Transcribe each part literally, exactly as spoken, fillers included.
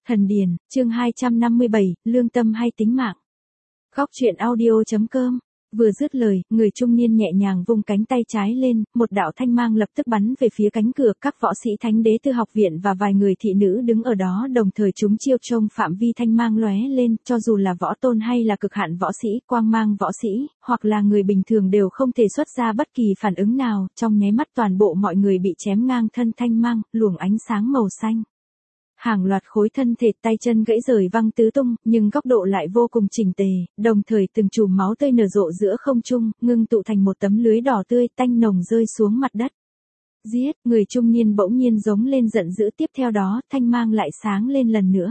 Thần Điền, chương hai trăm năm mươi bảy, lương tâm hay tính mạng. Góc truyện audio chấm com. Vừa dứt lời, người trung niên nhẹ nhàng vung cánh tay trái lên, một đạo thanh mang lập tức bắn về phía cánh cửa. Các võ sĩ Thánh Đế Tư Học Viện và vài người thị nữ đứng ở đó đồng thời chúng chiêu trông phạm vi thanh mang lóe lên, cho dù là võ tôn hay là cực hạn võ sĩ, quang mang võ sĩ, hoặc là người bình thường đều không thể xuất ra bất kỳ phản ứng nào. Trong nháy mắt toàn bộ mọi người bị chém ngang thân thanh mang, luồng ánh sáng màu xanh. Hàng loạt khối thân thể, tay chân gãy rời văng tứ tung, nhưng góc độ lại vô cùng chỉnh tề, đồng thời từng chùm máu tươi nở rộ giữa không trung, ngưng tụ thành một tấm lưới đỏ tươi tanh nồng rơi xuống mặt đất. Giết, người trung niên bỗng nhiên giống lên giận dữ, tiếp theo đó, thanh mang lại sáng lên lần nữa.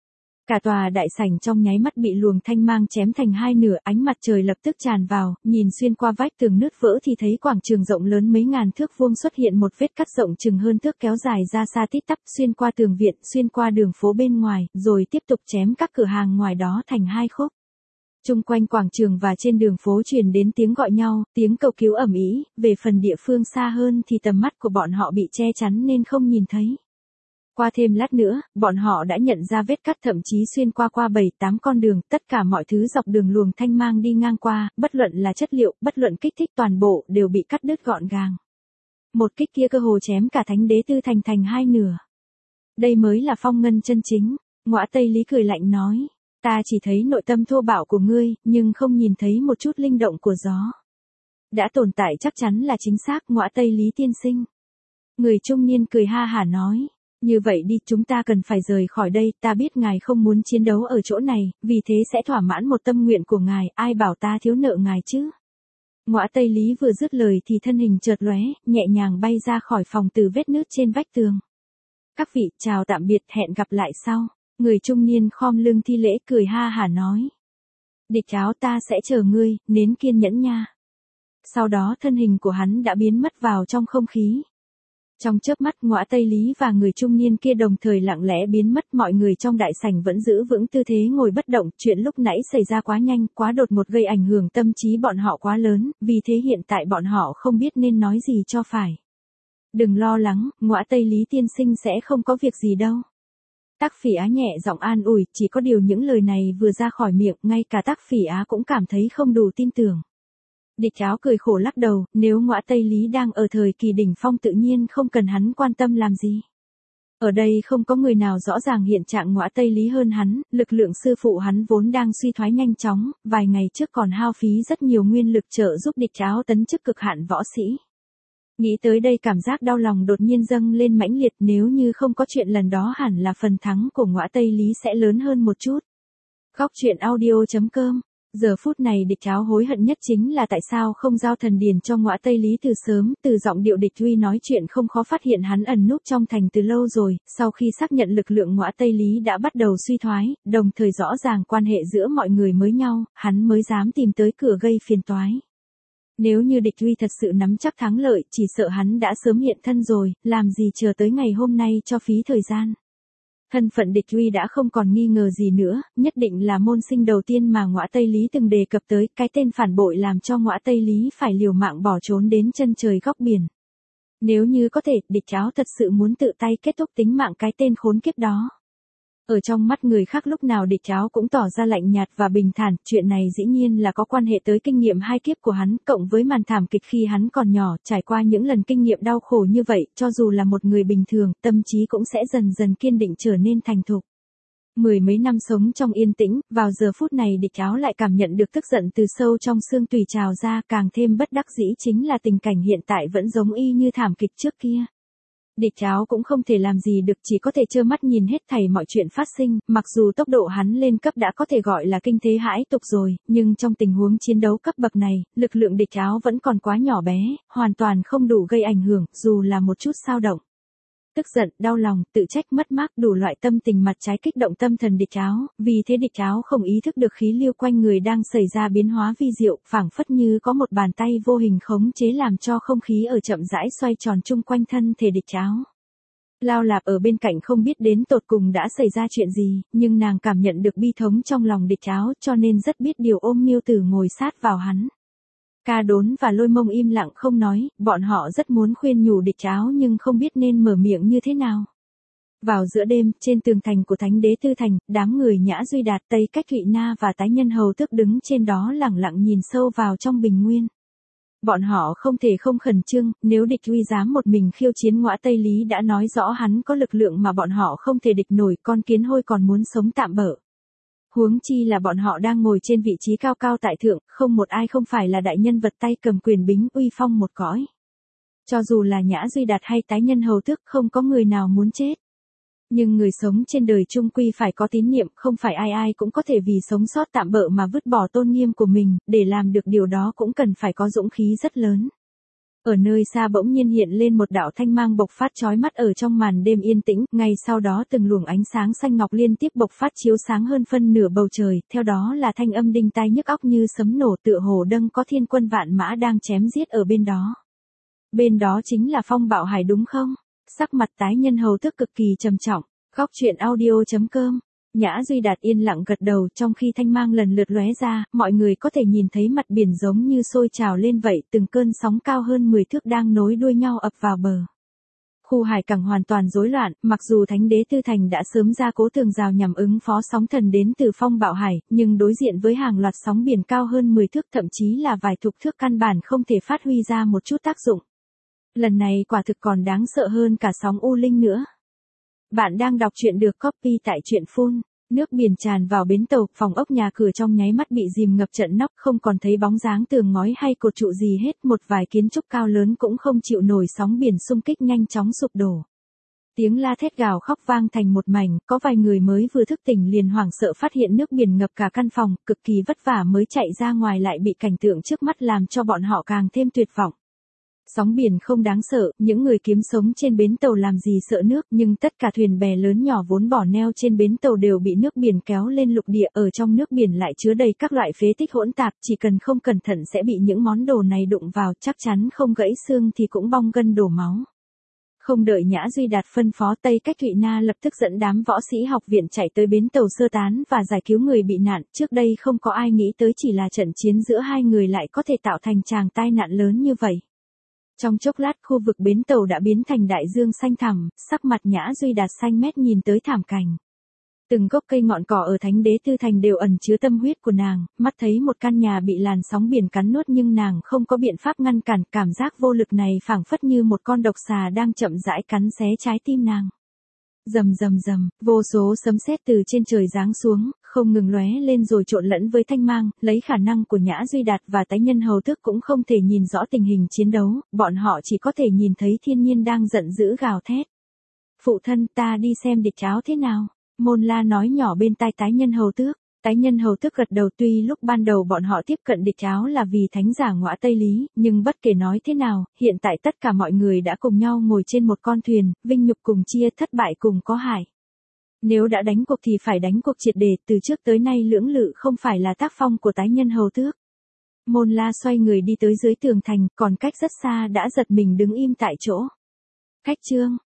Cả tòa đại sảnh trong nháy mắt bị luồng thanh mang chém thành hai nửa, ánh mặt trời lập tức tràn vào, nhìn xuyên qua vách tường nứt vỡ thì thấy quảng trường rộng lớn mấy ngàn thước vuông xuất hiện một vết cắt rộng chừng hơn thước kéo dài ra xa tít tắp, xuyên qua tường viện, xuyên qua đường phố bên ngoài, rồi tiếp tục chém các cửa hàng ngoài đó thành hai khúc. Chung quanh quảng trường và trên đường phố truyền đến tiếng gọi nhau, tiếng cầu cứu ầm ĩ, về phần địa phương xa hơn thì tầm mắt của bọn họ bị che chắn nên không nhìn thấy. Qua thêm lát nữa, bọn họ đã nhận ra vết cắt thậm chí xuyên qua qua bảy tám con đường, tất cả mọi thứ dọc đường luồng thanh mang đi ngang qua, bất luận là chất liệu, bất luận kích thích toàn bộ đều bị cắt đứt gọn gàng. Một kích kia cơ hồ chém cả Thánh Đế Tư thành thành hai nửa. Đây mới là phong ngân chân chính, Ngõa Tây Lý cười lạnh nói, ta chỉ thấy nội tâm thô bạo của ngươi, nhưng không nhìn thấy một chút linh động của gió. Đã tồn tại chắc chắn là chính xác, Ngõa Tây Lý tiên sinh. Người trung niên cười ha hả nói. Như vậy đi, chúng ta cần phải rời khỏi đây, ta biết ngài không muốn chiến đấu ở chỗ này, vì thế sẽ thỏa mãn một tâm nguyện của ngài, ai bảo ta thiếu nợ ngài chứ. Ngõa Tây Lý vừa dứt lời thì thân hình chợt lóe, nhẹ nhàng bay ra khỏi phòng từ vết nứt trên vách tường. Các vị, chào tạm biệt, hẹn gặp lại sau. Người trung niên khom lưng thi lễ cười ha hả nói. Địch Áo, ta sẽ chờ ngươi, nến kiên nhẫn nha. Sau đó thân hình của hắn đã biến mất vào trong không khí. Trong chớp mắt, Ngõa Tây Lý và người trung niên kia đồng thời lặng lẽ biến mất, mọi người trong đại sảnh vẫn giữ vững tư thế ngồi bất động, chuyện lúc nãy xảy ra quá nhanh, quá đột ngột gây ảnh hưởng tâm trí bọn họ quá lớn, vì thế hiện tại bọn họ không biết nên nói gì cho phải. Đừng lo lắng, Ngõa Tây Lý tiên sinh sẽ không có việc gì đâu. Tắc Phỉ Á nhẹ giọng an ủi, chỉ có điều những lời này vừa ra khỏi miệng, ngay cả Tắc Phỉ Á cũng cảm thấy không đủ tin tưởng. Địch Áo cười khổ lắc đầu, nếu Ngõa Tây Lý đang ở thời kỳ đỉnh phong tự nhiên không cần hắn quan tâm làm gì. Ở đây không có người nào rõ ràng hiện trạng Ngõa Tây Lý hơn hắn, lực lượng sư phụ hắn vốn đang suy thoái nhanh chóng, vài ngày trước còn hao phí rất nhiều nguyên lực trợ giúp Địch Áo tấn chức cực hạn võ sĩ. Nghĩ tới đây cảm giác đau lòng đột nhiên dâng lên mãnh liệt, nếu như không có chuyện lần đó hẳn là phần thắng của Ngõa Tây Lý sẽ lớn hơn một chút. Góc truyện audio chấm com. Giờ phút này Địch Áo hối hận nhất chính là tại sao không giao thần điền cho Ngõa Tây Lý từ sớm, từ giọng điệu Địch Uy nói chuyện không khó phát hiện hắn ẩn núp trong thành từ lâu rồi, sau khi xác nhận lực lượng Ngõa Tây Lý đã bắt đầu suy thoái, đồng thời rõ ràng quan hệ giữa mọi người mới nhau, hắn mới dám tìm tới cửa gây phiền toái. Nếu như Địch Uy thật sự nắm chắc thắng lợi, chỉ sợ hắn đã sớm hiện thân rồi, làm gì chờ tới ngày hôm nay cho phí thời gian. Thân phận Địch Uy đã không còn nghi ngờ gì nữa, nhất định là môn sinh đầu tiên mà Ngõa Tây Lý từng đề cập tới, cái tên phản bội làm cho Ngõa Tây Lý phải liều mạng bỏ trốn đến chân trời góc biển. Nếu như có thể, Địch Áo thật sự muốn tự tay kết thúc tính mạng cái tên khốn kiếp đó. Ở trong mắt người khác lúc nào Địch Áo cũng tỏ ra lạnh nhạt và bình thản, chuyện này dĩ nhiên là có quan hệ tới kinh nghiệm hai kiếp của hắn, cộng với màn thảm kịch khi hắn còn nhỏ, trải qua những lần kinh nghiệm đau khổ như vậy, cho dù là một người bình thường, tâm trí cũng sẽ dần dần kiên định trở nên thành thục. Mười mấy năm sống trong yên tĩnh, vào giờ phút này Địch Áo lại cảm nhận được tức giận từ sâu trong xương tùy trào ra, càng thêm bất đắc dĩ chính là tình cảnh hiện tại vẫn giống y như thảm kịch trước kia. Địch Áo cũng không thể làm gì được, chỉ có thể trơ mắt nhìn hết thảy mọi chuyện phát sinh, mặc dù tốc độ hắn lên cấp đã có thể gọi là kinh thế hãi tục rồi, nhưng trong tình huống chiến đấu cấp bậc này, lực lượng Địch Áo vẫn còn quá nhỏ bé, hoàn toàn không đủ gây ảnh hưởng, dù là một chút xao động. Tức giận, đau lòng, tự trách, mất mát, đủ loại tâm tình mặt trái kích động tâm thần Địch Áo, vì thế Địch Áo không ý thức được khí lưu quanh người đang xảy ra biến hóa vi diệu, phảng phất như có một bàn tay vô hình khống chế làm cho không khí ở chậm rãi xoay tròn chung quanh thân thể Địch Áo. Lao Lạp ở bên cạnh không biết đến tột cùng đã xảy ra chuyện gì, nhưng nàng cảm nhận được bi thống trong lòng Địch Áo cho nên rất biết điều ôm Miêu Tử ngồi sát vào hắn. Ca Đốn và Lôi Mông im lặng không nói, bọn họ rất muốn khuyên nhủ Địch Áo nhưng không biết nên mở miệng như thế nào. Vào giữa đêm, trên tường thành của Thánh đế Tư Thành, đám người Nhã Duy Đạt, Tây Cách Thụy Na và Tái Nhân Hầu Tước đứng trên đó lẳng lặng nhìn sâu vào trong bình nguyên. Bọn họ không thể không khẩn trương, nếu địch uy dám một mình khiêu chiến Ngõa Tây Lý đã nói rõ hắn có lực lượng mà bọn họ không thể địch nổi, con kiến hôi còn muốn sống tạm bợ. Huống chi là bọn họ đang ngồi trên vị trí cao cao tại thượng, không một ai không phải là đại nhân vật tay cầm quyền bính uy phong một cõi. Cho dù là Nhã Duy Đạt hay Tái Nhân Hầu Tước, không có người nào muốn chết. Nhưng người sống trên đời chung quy phải có tín niệm, không phải ai ai cũng có thể vì sống sót tạm bợ mà vứt bỏ tôn nghiêm của mình, để làm được điều đó cũng cần phải có dũng khí rất lớn. Ở nơi xa bỗng nhiên hiện lên một đạo thanh mang bộc phát chói mắt ở trong màn đêm yên tĩnh, ngay sau đó từng luồng ánh sáng xanh ngọc liên tiếp bộc phát chiếu sáng hơn phân nửa bầu trời, theo đó là thanh âm đinh tai nhức óc như sấm nổ, tựa hồ đâng có thiên quân vạn mã đang chém giết ở bên đó. Bên đó chính là Phong Bạo Hải đúng không? Sắc mặt Tái Nhân Hầu Tước cực kỳ trầm trọng. Góc truyện audio chấm com. Nhã Duy Đạt yên lặng gật đầu, trong khi thanh mang lần lượt lóe ra, mọi người có thể nhìn thấy mặt biển giống như sôi trào lên vậy, từng cơn sóng cao hơn mười thước đang nối đuôi nhau ập vào bờ. Khu hải cảng hoàn toàn rối loạn, mặc dù Thánh đế Tư Thành đã sớm ra cố tường rào nhằm ứng phó sóng thần đến từ Phong Bạo Hải, nhưng đối diện với hàng loạt sóng biển cao hơn mười thước, thậm chí là vài chục thước, căn bản không thể phát huy ra một chút tác dụng. Lần này quả thực còn đáng sợ hơn cả sóng U Linh nữa. Bạn đang đọc truyện được copy tại truyện phun. Nước biển tràn vào bến tàu, phòng ốc nhà cửa trong nháy mắt bị dìm ngập trận nóc, không còn thấy bóng dáng tường ngói hay cột trụ gì hết, một vài kiến trúc cao lớn cũng không chịu nổi sóng biển xung kích, nhanh chóng sụp đổ. Tiếng la thét gào khóc vang thành một mảnh, có vài người mới vừa thức tỉnh liền hoảng sợ phát hiện nước biển ngập cả căn phòng, cực kỳ vất vả mới chạy ra ngoài lại bị cảnh tượng trước mắt làm cho bọn họ càng thêm tuyệt vọng. Sóng biển không đáng sợ, những người kiếm sống trên bến tàu làm gì sợ nước, nhưng tất cả thuyền bè lớn nhỏ vốn bỏ neo trên bến tàu đều bị nước biển kéo lên lục địa, ở trong nước biển lại chứa đầy các loại phế tích hỗn tạp, chỉ cần không cẩn thận sẽ bị những món đồ này đụng vào, chắc chắn không gãy xương thì cũng bong gân đổ máu. Không đợi Nhã Duy Đạt phân phó, Tây Cách Thụy Na lập tức dẫn đám võ sĩ học viện chạy tới bến tàu sơ tán và giải cứu người bị nạn, trước đây không có ai nghĩ tới chỉ là trận chiến giữa hai người lại có thể tạo thành tràng tai nạn lớn như vậy. Trong chốc lát khu vực bến tàu đã biến thành đại dương xanh thẳm, sắc mặt Nhã Duy Đạt xanh mét nhìn tới thảm cảnh. Từng gốc cây ngọn cỏ ở Thánh đế Tư Thành đều ẩn chứa tâm huyết của nàng, mắt thấy một căn nhà bị làn sóng biển cắn nuốt nhưng nàng không có biện pháp ngăn cản, cảm giác vô lực này phảng phất như một con độc xà đang chậm rãi cắn xé trái tim nàng. Rầm rầm rầm, vô số sấm sét từ trên trời giáng xuống, không ngừng lóe lên rồi trộn lẫn với thanh mang, lấy khả năng của Nhã Duy Đạt và Tái Nhân Hầu Tước cũng không thể nhìn rõ tình hình chiến đấu, bọn họ chỉ có thể nhìn thấy thiên nhiên đang giận dữ gào thét. Phụ thân, ta đi xem địch áo thế nào? Môn La nói nhỏ bên tai Tái Nhân Hầu Tước. Tái Nhân Hầu Tước gật đầu, tuy lúc ban đầu bọn họ tiếp cận địch áo là vì thánh giả Ngõa Tây Lý, nhưng bất kể nói thế nào, hiện tại tất cả mọi người đã cùng nhau ngồi trên một con thuyền, vinh nhục cùng chia, thất bại cùng có hại. Nếu đã đánh cuộc thì phải đánh cuộc triệt để, từ trước tới nay lưỡng lự không phải là tác phong của Tái Nhân Hầu Tước. Môn La xoay người đi tới dưới tường thành, còn cách rất xa đã giật mình đứng im tại chỗ. Khách trương,